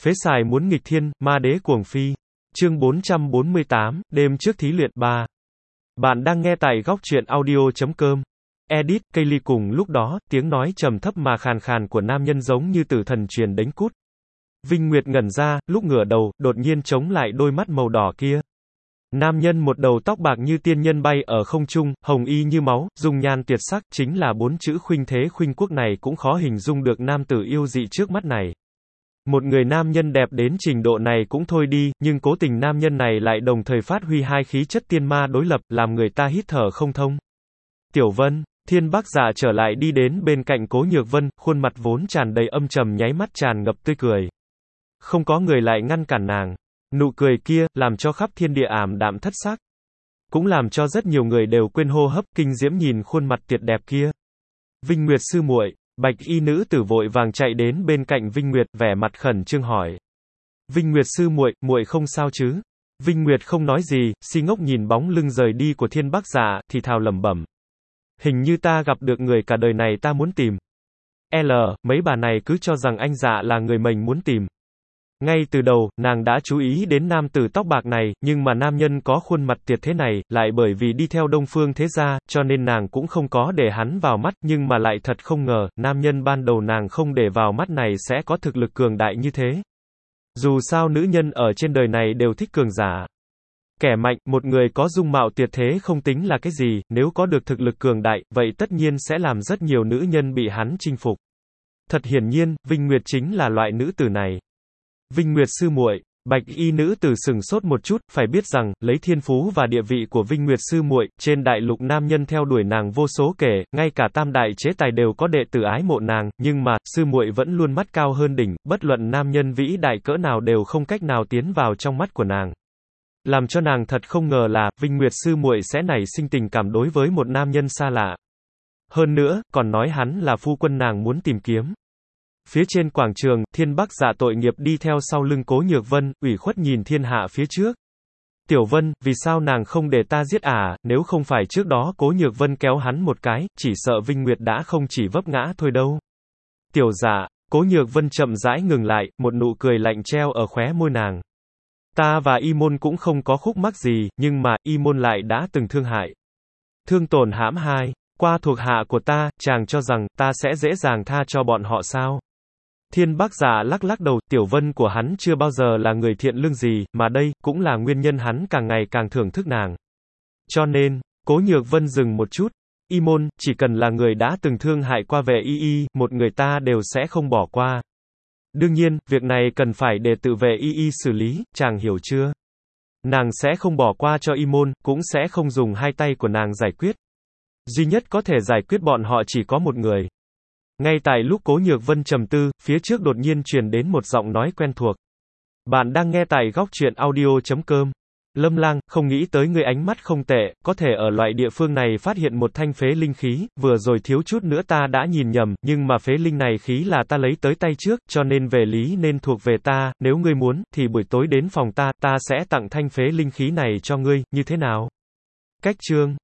Phế xài muốn nghịch thiên, ma đế cuồng phi. Chương 448, đêm trước thí luyện 3. Bạn đang nghe tại góc truyện audio.com. Edit, Kaylee cùng lúc đó, tiếng nói trầm thấp mà khàn khàn của nam nhân giống như tử thần truyền đánh cút. Vinh Nguyệt ngẩn ra, lúc ngửa đầu, đột nhiên chống lại đôi mắt màu đỏ kia. Nam nhân một đầu tóc bạc như tiên nhân bay ở không trung, hồng y như máu, dung nhan tuyệt sắc, chính là 4 chữ khuynh thế khuynh quốc này cũng khó hình dung được nam tử yêu dị trước mắt này. Một người nam nhân đẹp đến trình độ này cũng thôi đi, nhưng cố tình nam nhân này lại đồng thời phát huy hai khí chất tiên ma đối lập, làm người ta hít thở không thông. Tiểu Vân, Thiên Bắc Giả trở lại đi đến bên cạnh Cố Nhược Vân, khuôn mặt vốn tràn đầy âm trầm nháy mắt tràn ngập tươi cười. Không có người lại ngăn cản nàng. Nụ cười kia, làm cho khắp thiên địa ảm đạm thất sắc. Cũng làm cho rất nhiều người đều quên hô hấp, kinh diễm nhìn khuôn mặt tuyệt đẹp kia. Vinh Nguyệt sư muội. Bạch y nữ tử vội vàng chạy đến bên cạnh Vinh Nguyệt, vẻ mặt khẩn trương hỏi. Vinh Nguyệt sư muội, muội không sao chứ? Vinh Nguyệt không nói gì, si ngốc nhìn bóng lưng rời đi của Thiên Bắc Giả, thì thào lẩm bẩm. Hình như ta gặp được người cả đời này ta muốn tìm. Mấy bà này cứ cho rằng anh Dạ là người mình muốn tìm. Ngay từ đầu, nàng đã chú ý đến nam tử tóc bạc này, nhưng mà nam nhân có khuôn mặt tuyệt thế này, lại bởi vì đi theo Đông Phương thế gia, cho nên nàng cũng không có để hắn vào mắt, nhưng mà lại thật không ngờ, nam nhân ban đầu nàng không để vào mắt này sẽ có thực lực cường đại như thế. Dù sao nữ nhân ở trên đời này đều thích cường giả. Kẻ mạnh, một người có dung mạo tuyệt thế không tính là cái gì, nếu có được thực lực cường đại, vậy tất nhiên sẽ làm rất nhiều nữ nhân bị hắn chinh phục. Thật hiển nhiên, Vinh Nguyệt chính là loại nữ tử này. Vinh Nguyệt sư muội. Bạch y nữ tử sừng sốt một chút, phải biết rằng, lấy thiên phú và địa vị của Vinh Nguyệt sư muội, trên đại lục nam nhân theo đuổi nàng vô số kể, ngay cả tam đại chế tài đều có đệ tử ái mộ nàng, nhưng mà, sư muội vẫn luôn mắt cao hơn đỉnh, bất luận nam nhân vĩ đại cỡ nào đều không cách nào tiến vào trong mắt của nàng. Làm cho nàng thật không ngờ là, Vinh Nguyệt sư muội sẽ nảy sinh tình cảm đối với một nam nhân xa lạ. Hơn nữa, còn nói hắn là phu quân nàng muốn tìm kiếm. Phía trên quảng trường, Thiên Bắc Giả tội nghiệp đi theo sau lưng Cố Nhược Vân, ủy khuất nhìn thiên hạ phía trước. Tiểu Vân, vì sao nàng không để ta giết à, nếu không phải trước đó Cố Nhược Vân kéo hắn một cái, chỉ sợ Vinh Nguyệt đã không chỉ vấp ngã thôi đâu. Tiểu Giả, Cố Nhược Vân chậm rãi ngừng lại, một nụ cười lạnh treo ở khóe môi nàng. Ta và Y Môn cũng không có khúc mắc gì, nhưng mà, Y Môn lại đã từng thương hại. Thương tổn hãm hại, qua thuộc hạ của ta, chàng cho rằng, ta sẽ dễ dàng tha cho bọn họ sao? Thiên Bắc Giả lắc lắc đầu, Tiểu Vân của hắn chưa bao giờ là người thiện lương gì, mà đây, cũng là nguyên nhân hắn càng ngày càng thưởng thức nàng. Cho nên, Cố Nhược Vân dừng một chút. Y Môn, chỉ cần là người đã từng thương hại qua về Y, một người ta đều sẽ không bỏ qua. Đương nhiên, việc này cần phải để tự vệ Y xử lý, chàng hiểu chưa? Nàng sẽ không bỏ qua cho Y Môn, cũng sẽ không dùng hai tay của nàng giải quyết. Duy nhất có thể giải quyết bọn họ chỉ có một người. Ngay tại lúc Cố Nhược Vân trầm tư, phía trước đột nhiên truyền đến một giọng nói quen thuộc. Bạn đang nghe tại góc truyện audio.com. Lâm Lang, không nghĩ tới ngươi ánh mắt không tệ, có thể ở loại địa phương này phát hiện một thanh phế linh khí, vừa rồi thiếu chút nữa ta đã nhìn nhầm, nhưng mà phế linh này khí là ta lấy tới tay trước, cho nên về lý nên thuộc về ta, nếu ngươi muốn, thì buổi tối đến phòng ta sẽ tặng thanh phế linh khí này cho ngươi, như thế nào? Cách chương